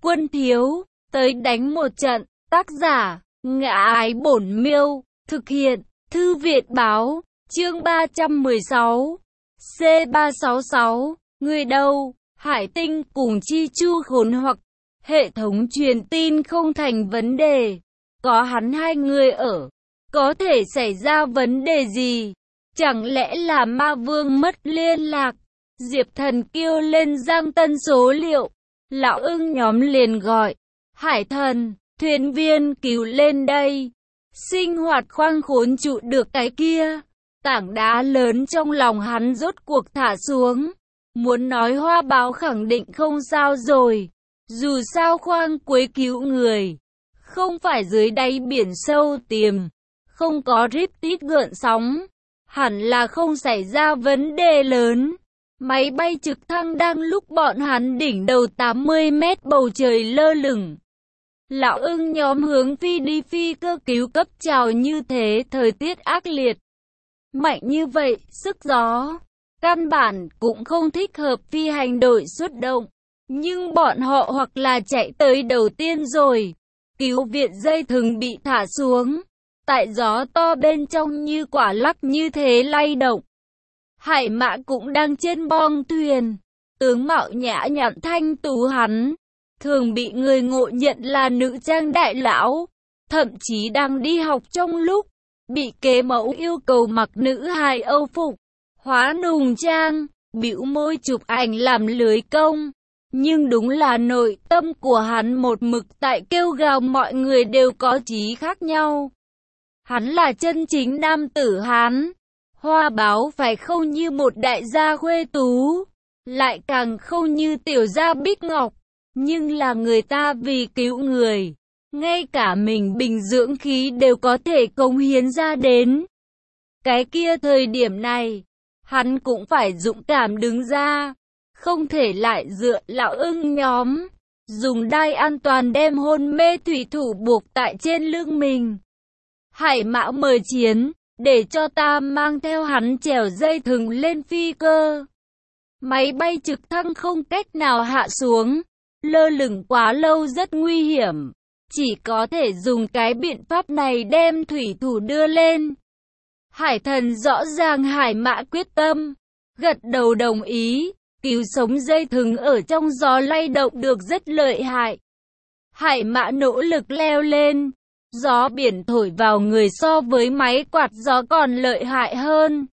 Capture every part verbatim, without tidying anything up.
quân thiếu, tới đánh một trận. Tác giả, Ngã Ái Bổn Miêu, thực hiện, Thư viện Báo, chương ba trăm mười sáu, C ba sáu sáu, người đâu, Hải Tinh cùng Chi Chu khốn hoặc, hệ thống truyền tin không thành vấn đề, có hắn hai người ở, có thể xảy ra vấn đề gì? Chẳng lẽ là ma vương mất liên lạc? Diệp Thần kêu lên Giang Tân số liệu, lão ưng nhóm liền gọi, Hải Thần, thuyền viên cứu lên đây. Sinh hoạt khoang khốn trụ được cái kia, tảng đá lớn trong lòng hắn rốt cuộc thả xuống. Muốn nói Hoa Báo khẳng định không sao rồi, dù sao khoang cuối cứu người, không phải dưới đáy biển sâu tiềm, không có rip tít gợn sóng, hẳn là không xảy ra vấn đề lớn. Máy bay trực thăng đang lúc bọn hắn đỉnh đầu tám mươi mét bầu trời lơ lửng. Lão ưng nhóm hướng phi đi phi cơ cứu cấp chào như thế, thời tiết ác liệt. Mạnh như vậy, sức gió, căn bản cũng không thích hợp phi hành đội xuất động. Nhưng bọn họ hoặc là chạy tới đầu tiên rồi. Cứu viện dây thừng bị thả xuống. Tại gió to bên trong như quả lắc như thế lay động. Hải Mã cũng đang trên bong thuyền. Tướng mạo nhã nhặn thanh tú hắn, thường bị người ngộ nhận là nữ trang đại lão. Thậm chí đang đi học trong lúc, bị kế mẫu yêu cầu mặc nữ hài Âu phục, hóa nùng trang, bĩu môi chụp ảnh làm lưới công. Nhưng đúng là nội tâm của hắn một mực tại kêu gào mọi người đều có chí khác nhau. Hắn là chân chính nam tử Hán. Hoa Báo phải không như một đại gia khuê tú, lại càng không như tiểu gia Bích Ngọc. Nhưng là người ta vì cứu người, ngay cả mình bình dưỡng khí đều có thể cống hiến ra đến. Cái kia thời điểm này, hắn cũng phải dũng cảm đứng ra, không thể lại dựa lão ưng nhóm, dùng đai an toàn đem hôn mê thủy thủ buộc tại trên lưng mình. Hải Mã mời chiến, để cho ta mang theo hắn trèo dây thừng lên phi cơ. Máy bay trực thăng không cách nào hạ xuống, lơ lửng quá lâu rất nguy hiểm, chỉ có thể dùng cái biện pháp này đem thủy thủ đưa lên. Hải Thần rõ ràng Hải Mã quyết tâm, gật đầu đồng ý, cứu sống dây thừng ở trong gió lay động được rất lợi hại. Hải Mã nỗ lực leo lên, gió biển thổi vào người so với máy quạt gió còn lợi hại hơn.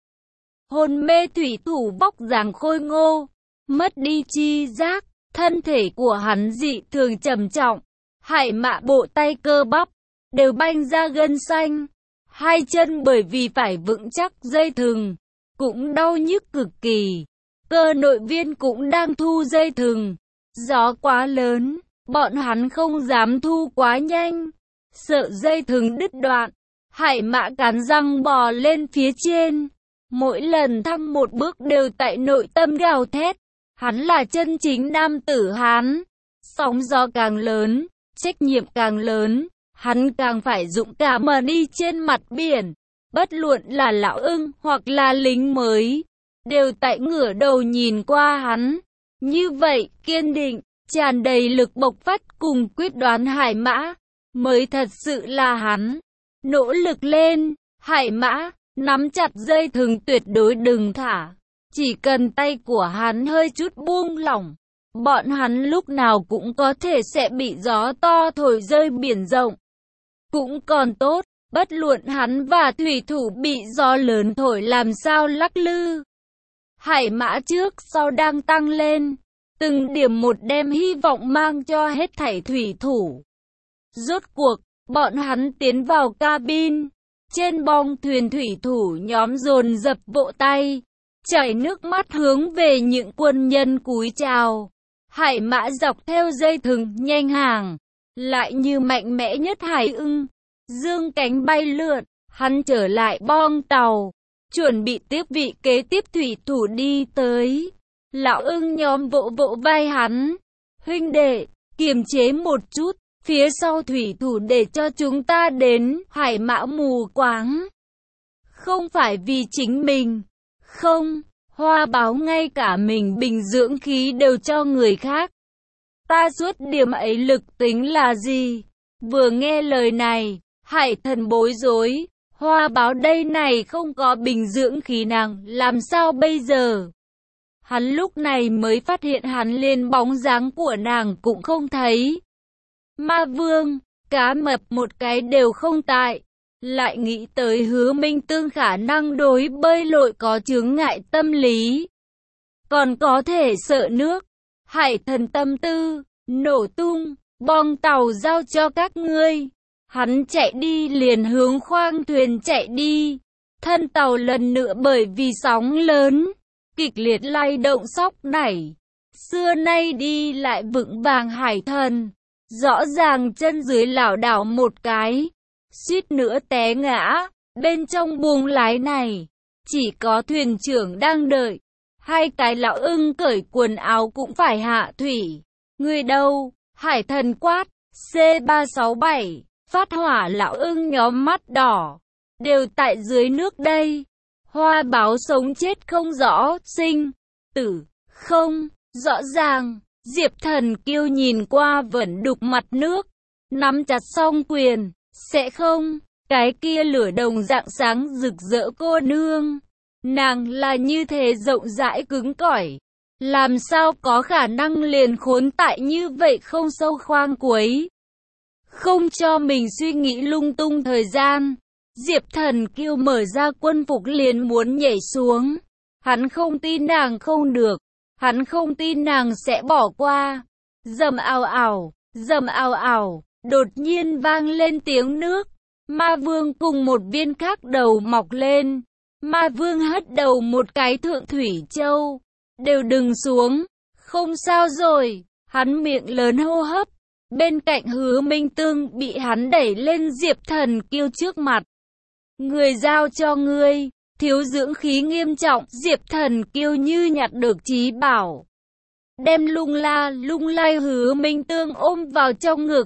Hôn mê thủy thủ vóc dáng khôi ngô, mất đi chi giác, thân thể của hắn dị thường trầm trọng. Hải Mã bộ tay cơ bắp đều banh ra gân xanh, hai chân bởi vì phải vững chắc dây thừng cũng đau nhức cực kỳ. Cơ nội viên cũng đang thu dây thừng, gió quá lớn, bọn hắn không dám thu quá nhanh, sợ dây thừng đứt đoạn. Hải Mã cắn răng bò lên phía trên, mỗi lần thăng một bước đều tại nội tâm gào thét, hắn là chân chính nam tử Hán. Sóng gió càng lớn, trách nhiệm càng lớn, hắn càng phải dũng cảm mà đi trên mặt biển. Bất luận là lão ưng hoặc là lính mới, đều tại ngửa đầu nhìn qua hắn. Như vậy, kiên định, tràn đầy lực bộc phát cùng quyết đoán Hải Mã, mới thật sự là hắn. Nỗ lực lên, Hải Mã, nắm chặt dây thừng tuyệt đối đừng thả. Chỉ cần tay của hắn hơi chút buông lỏng, bọn hắn lúc nào cũng có thể sẽ bị gió to thổi rơi biển rộng. Cũng còn tốt, bất luận hắn và thủy thủ bị gió lớn thổi làm sao lắc lư. Hải Mã trước sau đang tăng lên, từng điểm một đem hy vọng mang cho hết thảy thủy thủ. Rốt cuộc, bọn hắn tiến vào cabin. Trên bong thuyền thủy thủ nhóm dồn dập vỗ tay, chảy nước mắt hướng về những quân nhân cúi chào. Hải Mã dọc theo dây thừng nhanh hàng, lại như mạnh mẽ nhất hải ưng, dương cánh bay lượn. Hắn trở lại bong tàu, chuẩn bị tiếp vị kế tiếp thủy thủ đi tới. Lão ưng nhóm vỗ vỗ vai hắn, huynh đệ, kiềm chế một chút, phía sau thủy thủ để cho chúng ta đến. Hải Mã mù quáng, không phải vì chính mình, không, Hoa Báo ngay cả mình bình dưỡng khí đều cho người khác. Ta suốt điểm ấy lực tính là gì? Vừa nghe lời này, Hải Thần bối rối. Hoa báo đây này không có bình dưỡng khí nàng, làm sao bây giờ? Hắn lúc này mới phát hiện hắn liền bóng dáng của nàng cũng không thấy. Ma Vương, Cá Mập một cái đều không tại. Lại nghĩ tới Hứa Minh Tương khả năng đối bơi lội có chướng ngại tâm lý. Còn có thể sợ nước. Hải Thần tâm tư, nổ tung, bong tàu giao cho các ngươi. Hắn chạy đi liền hướng khoang thuyền chạy đi. Thân tàu lần nữa bởi vì sóng lớn, kịch liệt lay động sóc nảy. Xưa nay đi lại vững vàng Hải Thần, rõ ràng chân dưới lảo đảo một cái, suýt nữa té ngã. Bên trong buồng lái này, chỉ có thuyền trưởng đang đợi. Hai cái lão ưng cởi quần áo cũng phải hạ thủy. Người đâu? Hải Thần quát. C ba sáu bảy, phát hỏa lão ưng nhóm mắt đỏ. Đều tại dưới nước đây. Hoa báo sống chết không rõ, sinh, tử, không, rõ ràng. Diệp Thần Kiêu nhìn qua vẫn đục mặt nước, nắm chặt song quyền. Sẽ không, cái kia lửa đồng rạng sáng rực rỡ cô nương. Nàng là như thế rộng rãi cứng cỏi. Làm sao có khả năng liền khốn tại như vậy không sâu khoang cuối. Không cho mình suy nghĩ lung tung thời gian. Diệp Thần Kiêu mở ra quân phục liền muốn nhảy xuống. Hắn không tin nàng không được. Hắn không tin nàng sẽ bỏ qua. Dầm ào ào, dầm ào ào, đột nhiên vang lên tiếng nước. Ma Vương cùng một viên khác đầu mọc lên. Ma Vương hất đầu một cái thượng thủy châu. Đều đừng xuống. Không sao rồi. Hắn miệng lớn hô hấp. Bên cạnh Hứa Minh Tương bị hắn đẩy lên Diệp Thần Kiêu trước mặt. Người giao cho ngươi. Thiếu dưỡng khí nghiêm trọng. Diệp Thần Kiêu như nhặt được trí bảo, đem lung la lung lay Hứa Minh Tương ôm vào trong ngực.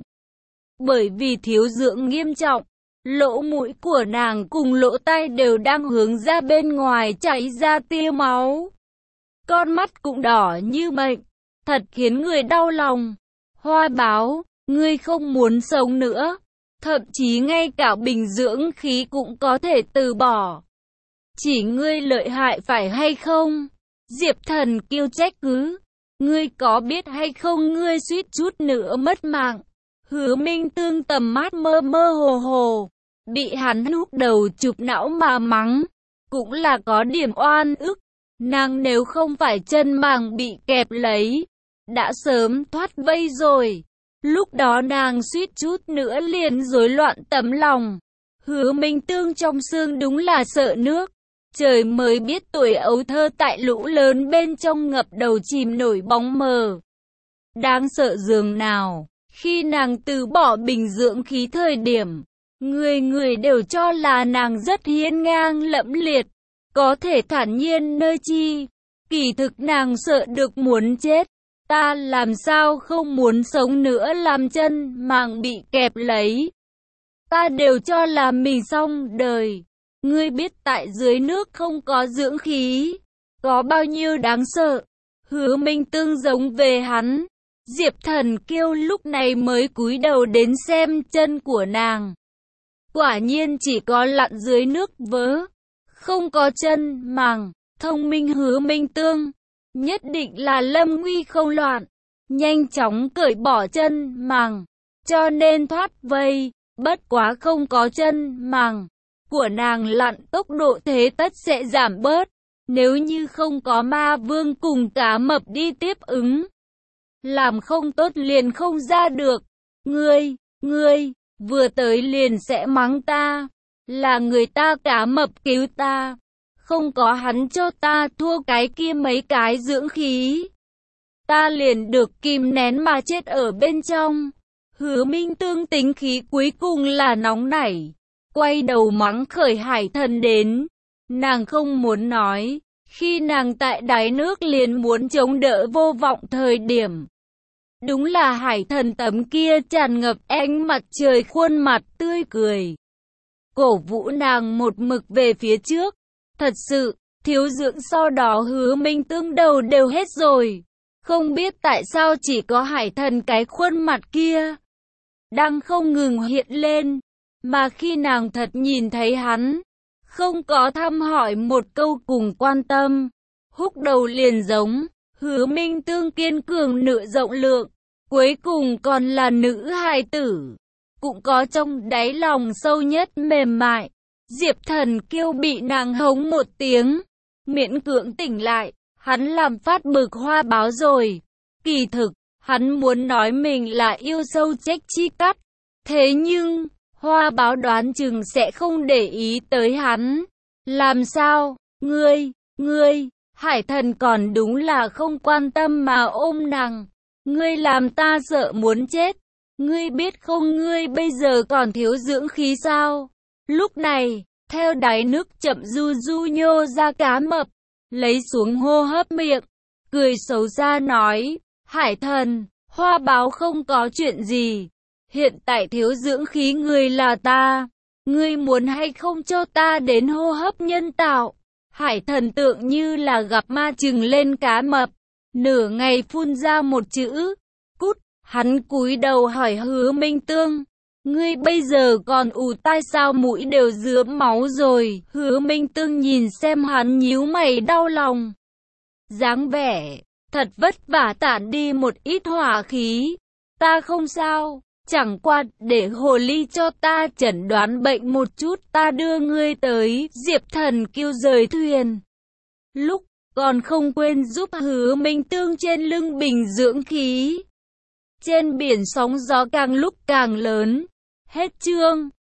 Bởi vì thiếu dưỡng nghiêm trọng, lỗ mũi của nàng cùng lỗ tai đều đang hướng ra bên ngoài chảy ra tia máu. Con mắt cũng đỏ như mệnh, thật khiến người đau lòng. Hoa báo, ngươi không muốn sống nữa, thậm chí ngay cả bình dưỡng khí cũng có thể từ bỏ. Chỉ ngươi lợi hại phải hay không? Diệp Thần Kiêu trách cứ. Ngươi có biết hay không ngươi suýt chút nữa mất mạng. Hứa Minh Tương tầm mắt mơ mơ hồ hồ, bị hắn húc đầu chụp não mà mắng. Cũng là có điểm oan ức. Nàng nếu không phải chân màng bị kẹp lấy, đã sớm thoát vây rồi. Lúc đó nàng suýt chút nữa liền rối loạn tấm lòng. Hứa Minh Tương trong xương đúng là sợ nước. Trời mới biết tuổi ấu thơ tại lũ lớn bên trong ngập đầu chìm nổi bóng mờ. Đáng sợ dường nào, khi nàng từ bỏ bình dưỡng khí thời điểm, người người đều cho là nàng rất hiên ngang lẫm liệt, có thể thản nhiên nơi chi. Kỳ thực nàng sợ được muốn chết. Ta làm sao không muốn sống nữa, làm chân màng bị kẹp lấy. Ta đều cho là mình xong đời. Ngươi biết tại dưới nước không có dưỡng khí, có bao nhiêu đáng sợ. Hứa Minh Tương giống về hắn. Diệp Thần Kiêu lúc này mới cúi đầu đến xem chân của nàng. Quả nhiên chỉ có lặn dưới nước vớ, không có chân màng. Thông minh Hứa Minh Tương, nhất định là lâm nguy không loạn, nhanh chóng cởi bỏ chân màng, cho nên thoát vây. Bất quá không có chân màng của nàng lặn, tốc độ thế tất sẽ giảm bớt. Nếu như không có Ma Vương cùng Cá Mập đi tiếp ứng, làm không tốt liền không ra được. Ngươi, ngươi, vừa tới liền sẽ mắng ta. Là người ta Cá Mập cứu ta. Không có hắn cho ta thua cái kia mấy cái dưỡng khí, ta liền được kìm nén mà chết ở bên trong. Hứa Minh Tương tính khí cuối cùng là nóng nảy, quay đầu mắng khởi Hải Thần đến. Nàng không muốn nói, khi nàng tại đáy nước liền muốn chống đỡ vô vọng thời điểm. Đúng là Hải Thần tấm kia tràn ngập ánh mặt trời khuôn mặt tươi cười, cổ vũ nàng một mực về phía trước. Thật sự, thiếu dưỡng sau đó Hứa Minh Tương đầu đều hết rồi. Không biết tại sao chỉ có Hải Thần cái khuôn mặt kia đang không ngừng hiện lên, mà khi nàng thật nhìn thấy hắn, không có thăm hỏi một câu cùng quan tâm, húc đầu liền giống Hứa Minh Tương kiên cường nữ rộng lượng, cuối cùng còn là nữ hài tử, cũng có trong đáy lòng sâu nhất mềm mại. Diệp Thần Kiêu bị nàng hống một tiếng, miễn cưỡng tỉnh lại, hắn làm phát bực Hoa Báo rồi. Kỳ thực, hắn muốn nói mình là yêu sâu chết chi cắt, thế nhưng Hoa Báo đoán chừng sẽ không để ý tới hắn. Làm sao? Ngươi, ngươi, Hải Thần còn đúng là không quan tâm mà ôm nàng. Ngươi làm ta sợ muốn chết. Ngươi biết không, ngươi bây giờ còn thiếu dưỡng khí sao? Lúc này, theo đáy nước chậm du du nhô ra cá mập, lấy xuống hô hấp miệng, cười xấu xa nói, Hải Thần, Hoa Báo không có chuyện gì. Hiện tại thiếu dưỡng khí người là ta. Ngươi muốn hay không cho ta đến hô hấp nhân tạo? Hải Thần tượng như là gặp ma chừng lên cá mập, nửa ngày phun ra một chữ, cút. Hắn cúi đầu hỏi Hứa Minh Tương, ngươi bây giờ còn ù tai sao, mũi đều rướm máu rồi. Hứa Minh Tương nhìn xem hắn nhíu mày đau lòng, dáng vẻ thật vất vả tản đi một ít hỏa khí. Ta không sao, chẳng qua để hồ ly cho ta chẩn đoán bệnh một chút, ta đưa ngươi tới. Diệp Thần Kiêu rời thuyền lúc còn không quên giúp Hứa Minh Tương trên lưng bình dưỡng khí. Trên biển sóng gió càng lúc càng lớn. Hết chương.